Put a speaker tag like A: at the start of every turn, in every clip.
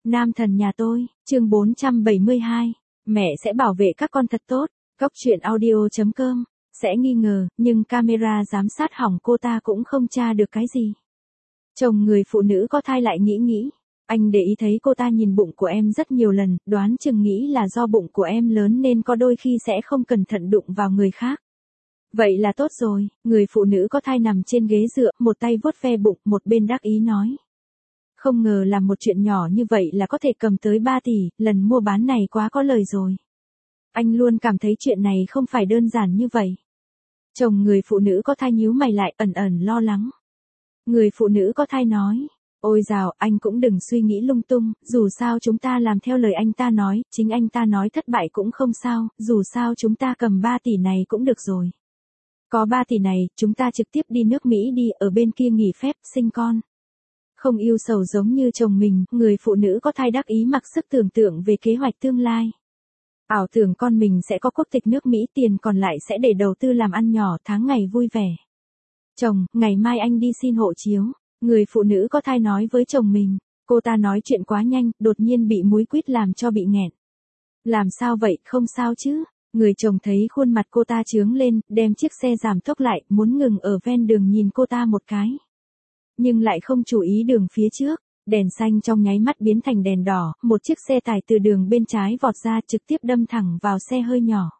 A: Nam thần nhà tôi, chương 472. Mẹ sẽ bảo vệ các con thật tốt. Góc truyện audio.com. Sẽ nghi ngờ, nhưng camera giám sát hỏng cô ta cũng không tra được cái gì. Chồng người phụ nữ có thai lại nghĩ. Anh để ý thấy cô ta nhìn bụng của em rất nhiều lần, đoán chừng nghĩ là do bụng của em lớn nên có đôi khi sẽ không cẩn thận đụng vào người khác. Vậy là tốt rồi, người phụ nữ có thai nằm trên ghế dựa, một tay vuốt ve bụng, một bên đắc ý nói. Không ngờ làm một chuyện nhỏ như vậy là có thể cầm tới 3 tỷ, lần mua bán này quá có lời rồi. Anh luôn cảm thấy chuyện này không phải đơn giản như vậy. Chồng người phụ nữ có thai nhíu mày lại, ẩn lo lắng. Người phụ nữ có thai nói, ôi dào, anh cũng đừng suy nghĩ lung tung, dù sao chúng ta làm theo lời anh ta nói, chính anh ta nói thất bại cũng không sao, dù sao chúng ta cầm 3 tỷ này cũng được rồi. Có 3 tỷ này, chúng ta trực tiếp đi nước Mỹ đi, ở bên kia nghỉ phép, sinh con. Không yêu sầu giống như chồng mình, người phụ nữ có thai đắc ý mặc sức tưởng tượng về kế hoạch tương lai. Ảo tưởng con mình sẽ có quốc tịch nước Mỹ, tiền còn lại sẽ để đầu tư làm ăn nhỏ, tháng ngày vui vẻ. Chồng, ngày mai anh đi xin hộ chiếu. Người phụ nữ có thai nói với chồng mình. Cô ta nói chuyện quá nhanh, đột nhiên bị múi quýt làm cho bị nghẹn. Làm sao vậy, không sao chứ? Người chồng thấy khuôn mặt cô ta chướng lên, đem chiếc xe giảm tốc lại, muốn ngừng ở ven đường nhìn cô ta một cái. Nhưng lại không chú ý đường phía trước, đèn xanh trong nháy mắt biến thành đèn đỏ, một chiếc xe tải từ đường bên trái vọt ra trực tiếp đâm thẳng vào xe hơi nhỏ.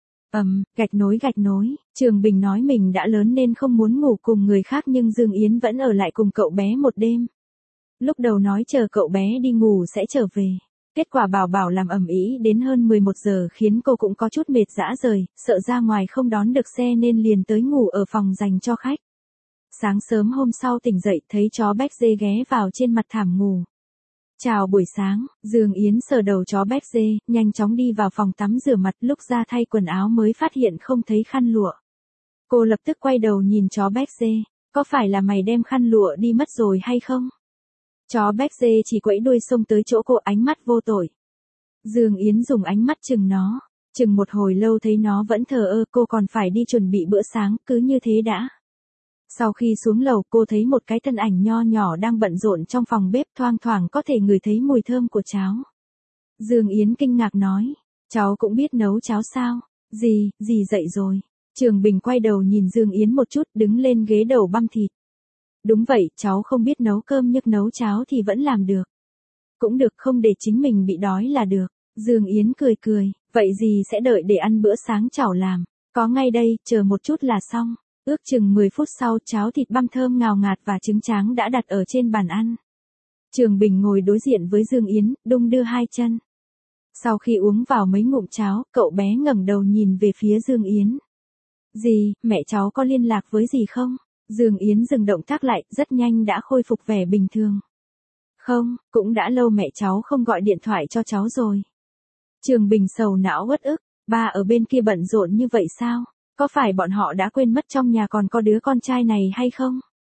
A: Gạch nối, Trường Bình nói mình đã lớn nên không muốn ngủ cùng người khác nhưng Dương Yến vẫn ở lại cùng cậu bé một đêm. Lúc đầu nói chờ cậu bé đi ngủ sẽ trở về. Kết quả Bảo làm ầm ĩ đến hơn 11 giờ khiến cô cũng có chút mệt rã rời, sợ ra ngoài không đón được xe nên liền tới ngủ ở phòng dành cho khách. Sáng sớm hôm sau tỉnh dậy thấy chó Béc Dê ghé vào trên mặt thảm ngủ. Chào buổi sáng, Dương Yến sờ đầu chó Béc Dê, nhanh chóng đi vào phòng tắm rửa mặt, lúc ra thay quần áo mới phát hiện không thấy khăn lụa. Cô lập tức quay đầu nhìn chó Béc Dê, có phải là mày đem khăn lụa đi mất rồi hay không? Chó Béc Dê chỉ quẫy đuôi xông tới chỗ cô, ánh mắt vô tội. Dương Yến dùng ánh mắt chừng nó, chừng một hồi lâu thấy nó vẫn thờ ơ, cô còn phải đi chuẩn bị bữa sáng, cứ như thế đã. Sau khi xuống lầu cô thấy một cái thân ảnh nho nhỏ đang bận rộn trong phòng bếp, thoang thoảng có thể ngửi thấy mùi thơm của cháo. Dương Yến kinh ngạc nói, cháu cũng biết nấu cháo sao? Dì dậy rồi. Trường Bình quay đầu nhìn Dương Yến một chút, đứng lên ghế đầu băm thịt. Đúng vậy, cháu không biết nấu cơm nhưng nấu cháo thì vẫn làm được. Cũng được, không để chính mình bị đói là được. Dương Yến cười, vậy dì sẽ đợi để ăn bữa sáng cháu làm. Có ngay đây, chờ một chút là xong. Ước chừng 10 phút sau, cháo thịt băm thơm ngào ngạt và trứng tráng đã đặt ở trên bàn ăn. Trường Bình ngồi đối diện với Dương Yến, đung đưa hai chân. Sau khi uống vào mấy ngụm cháo, cậu bé ngẩng đầu nhìn về phía Dương Yến. Dì, mẹ cháu có liên lạc với dì không? Dương Yến dừng động tác lại, rất nhanh đã khôi phục vẻ bình thường. Không, cũng đã lâu mẹ cháu không gọi điện thoại cho cháu rồi. Trường Bình sầu não uất ức, ba ở bên kia bận rộn như vậy sao? Có phải bọn họ đã quên mất trong nhà còn có đứa con trai này hay không?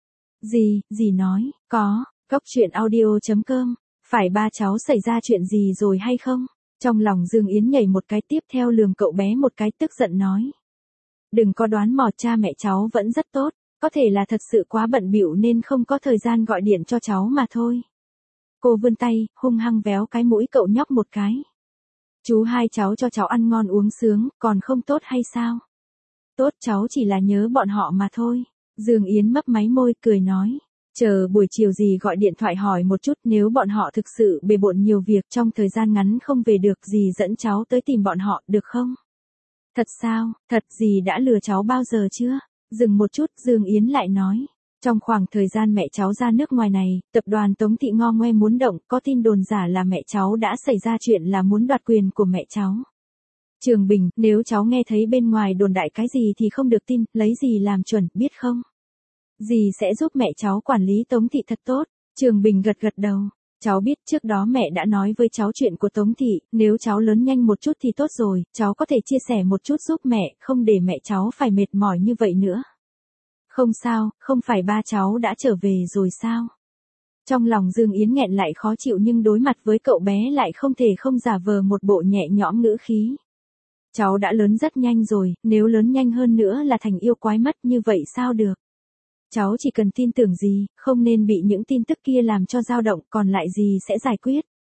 A: Dì nói, có, góc truyện audio.com, phải ba cháu xảy ra chuyện gì rồi hay không? Trong lòng Dương Yến nhảy một cái, tiếp theo lườm cậu bé một cái, tức giận nói. Đừng có đoán mò, cha mẹ cháu vẫn rất tốt, có thể là thật sự quá bận bịu nên không có thời gian gọi điện cho cháu mà thôi. Cô vươn tay, hung hăng véo cái mũi cậu nhóc một cái. Chú hai cháu cho cháu ăn ngon uống sướng, còn không tốt hay sao? Tốt, cháu chỉ là nhớ bọn họ mà thôi. Dương Yến mấp máy môi, cười nói. Chờ buổi chiều dì gọi điện thoại hỏi một chút, nếu bọn họ thực sự bề bộn nhiều việc trong thời gian ngắn không về được, dì dẫn cháu tới tìm bọn họ, được không? Thật sao, thật, dì đã lừa cháu bao giờ chưa? Dừng một chút, Dương Yến lại nói. Trong khoảng thời gian mẹ cháu ra nước ngoài này, tập đoàn Tống Thị ngo ngoe muốn động, có tin đồn giả là mẹ cháu đã xảy ra chuyện là muốn đoạt quyền của mẹ cháu. Trường Bình, nếu cháu nghe thấy bên ngoài đồn đại cái gì thì không được tin, lấy gì làm chuẩn, biết không? Dì sẽ giúp mẹ cháu quản lý Tống Thị thật tốt. Trường Bình gật đầu. Cháu biết, trước đó mẹ đã nói với cháu chuyện của Tống Thị, nếu cháu lớn nhanh một chút thì tốt rồi, cháu có thể chia sẻ một chút giúp mẹ, không để mẹ cháu phải mệt mỏi như vậy nữa. Không sao, không phải ba cháu đã trở về rồi sao? Trong lòng Dương Yến nghẹn lại khó chịu nhưng đối mặt với cậu bé lại không thể không giả vờ một bộ nhẹ nhõm ngữ khí. Cháu đã lớn rất nhanh rồi, nếu lớn nhanh hơn nữa là thành yêu quái mất, như vậy sao được? Cháu chỉ cần tin tưởng dì, không nên bị những tin tức kia làm cho dao động, còn lại dì sẽ giải quyết.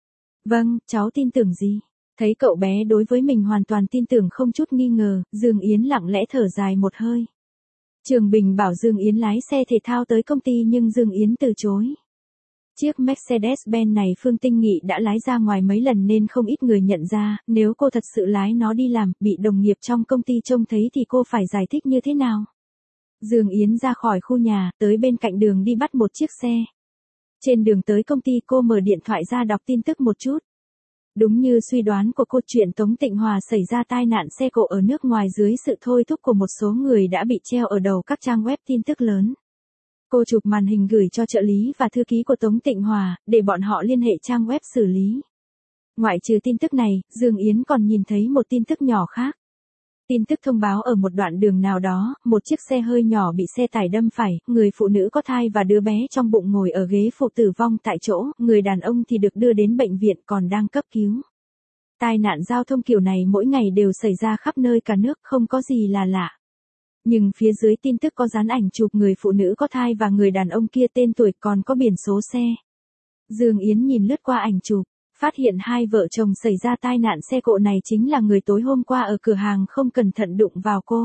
A: Vâng, cháu tin tưởng gì? Thấy cậu bé đối với mình hoàn toàn tin tưởng không chút nghi ngờ, Dương Yến lặng lẽ thở dài một hơi. Trường Bình bảo Dương Yến lái xe thể thao tới công ty nhưng Dương Yến từ chối. Chiếc Mercedes-Benz này Phương Tinh Nghị đã lái ra ngoài mấy lần nên không ít người nhận ra, nếu cô thật sự lái nó đi làm, bị đồng nghiệp trong công ty trông thấy thì cô phải giải thích như thế nào? Dương Yến ra khỏi khu nhà, tới bên cạnh đường đi bắt một chiếc xe. Trên đường tới công ty cô mở điện thoại ra đọc tin tức một chút. Đúng như suy đoán của cô, chuyện Tống Tịnh Hòa xảy ra tai nạn xe cộ ở nước ngoài dưới sự thôi thúc của một số người đã bị treo ở đầu các trang web tin tức lớn. Cô chụp màn hình gửi cho trợ lý và thư ký của Tống Tịnh Hòa, để bọn họ liên hệ trang web xử lý. Ngoại trừ tin tức này, Dương Yến còn nhìn thấy một tin tức nhỏ khác. Tin tức thông báo ở một đoạn đường nào đó, một chiếc xe hơi nhỏ bị xe tải đâm phải, người phụ nữ có thai và đứa bé trong bụng ngồi ở ghế phụ tử vong tại chỗ, người đàn ông thì được đưa đến bệnh viện còn đang cấp cứu. Tai nạn giao thông kiểu này mỗi ngày đều xảy ra khắp nơi cả nước, không có gì là lạ. Nhưng phía dưới tin tức có dán ảnh chụp người phụ nữ có thai và người đàn ông kia, tên tuổi, còn có biển số xe. Dương Yến nhìn lướt qua ảnh chụp, phát hiện hai vợ chồng xảy ra tai nạn xe cộ này chính là người tối hôm qua ở cửa hàng không cẩn thận đụng vào cô.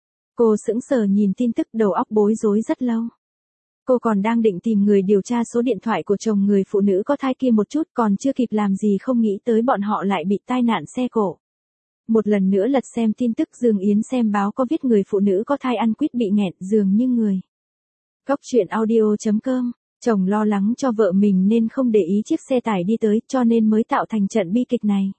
A: Cô sững sờ nhìn tin tức, đầu óc bối rối rất lâu. Cô còn đang định tìm người điều tra số điện thoại của chồng người phụ nữ có thai kia một chút, còn chưa kịp làm gì không nghĩ tới bọn họ lại bị tai nạn xe cộ. Một lần nữa lật xem tin tức, Dương Yến xem báo có viết người phụ nữ có thai ăn quýt bị nghẹn, dường như người. Góc truyện audio.com. Chồng lo lắng cho vợ mình nên không để ý chiếc xe tải đi tới, cho nên mới tạo thành trận bi kịch này.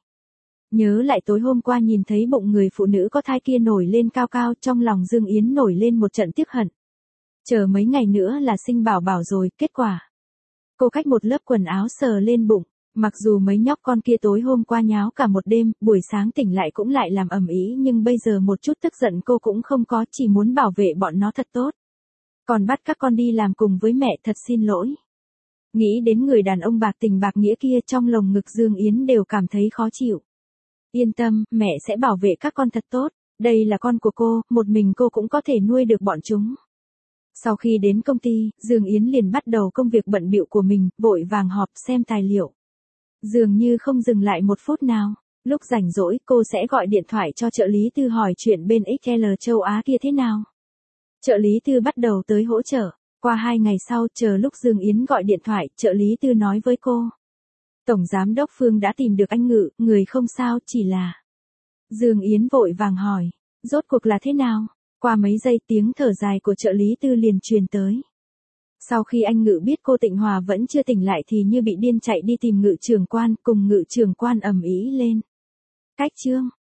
A: Nhớ lại tối hôm qua nhìn thấy bụng người phụ nữ có thai kia nổi lên cao cao, trong lòng Dương Yến nổi lên một trận tiếc hận. Chờ mấy ngày nữa là sinh bảo bảo rồi, kết quả. Cô cách một lớp quần áo sờ lên bụng, mặc dù mấy nhóc con kia tối hôm qua nháo cả một đêm, buổi sáng tỉnh lại cũng lại làm ầm ĩ, nhưng bây giờ một chút tức giận cô cũng không có, chỉ muốn bảo vệ bọn nó thật tốt. Còn bắt các con đi làm cùng với mẹ, thật xin lỗi. Nghĩ đến người đàn ông bạc tình bạc nghĩa kia, trong lồng ngực Dương Yến đều cảm thấy khó chịu. Yên tâm, mẹ sẽ bảo vệ các con thật tốt, đây là con của cô, một mình cô cũng có thể nuôi được bọn chúng. Sau khi đến công ty, Dương Yến liền bắt đầu công việc bận bịu của mình, vội vàng họp xem tài liệu. Dường như không dừng lại một phút nào, lúc rảnh rỗi cô sẽ gọi điện thoại cho trợ lý Tư hỏi chuyện bên XL châu Á kia thế nào. Trợ lý Tư bắt đầu tới hỗ trợ. Qua 2 ngày sau, chờ lúc Dương Yến gọi điện thoại, trợ lý Tư nói với cô. Tổng giám đốc Phương đã tìm được anh Ngự, người không sao, chỉ là. Dương Yến vội vàng hỏi, rốt cuộc là thế nào? Qua mấy giây tiếng thở dài của trợ lý Tư liền truyền tới. Sau khi anh Ngự biết cô Tịnh Hòa vẫn chưa tỉnh lại thì như bị điên chạy đi tìm Ngự trưởng quan, cùng Ngự trưởng quan ầm ĩ lên. Cách chương.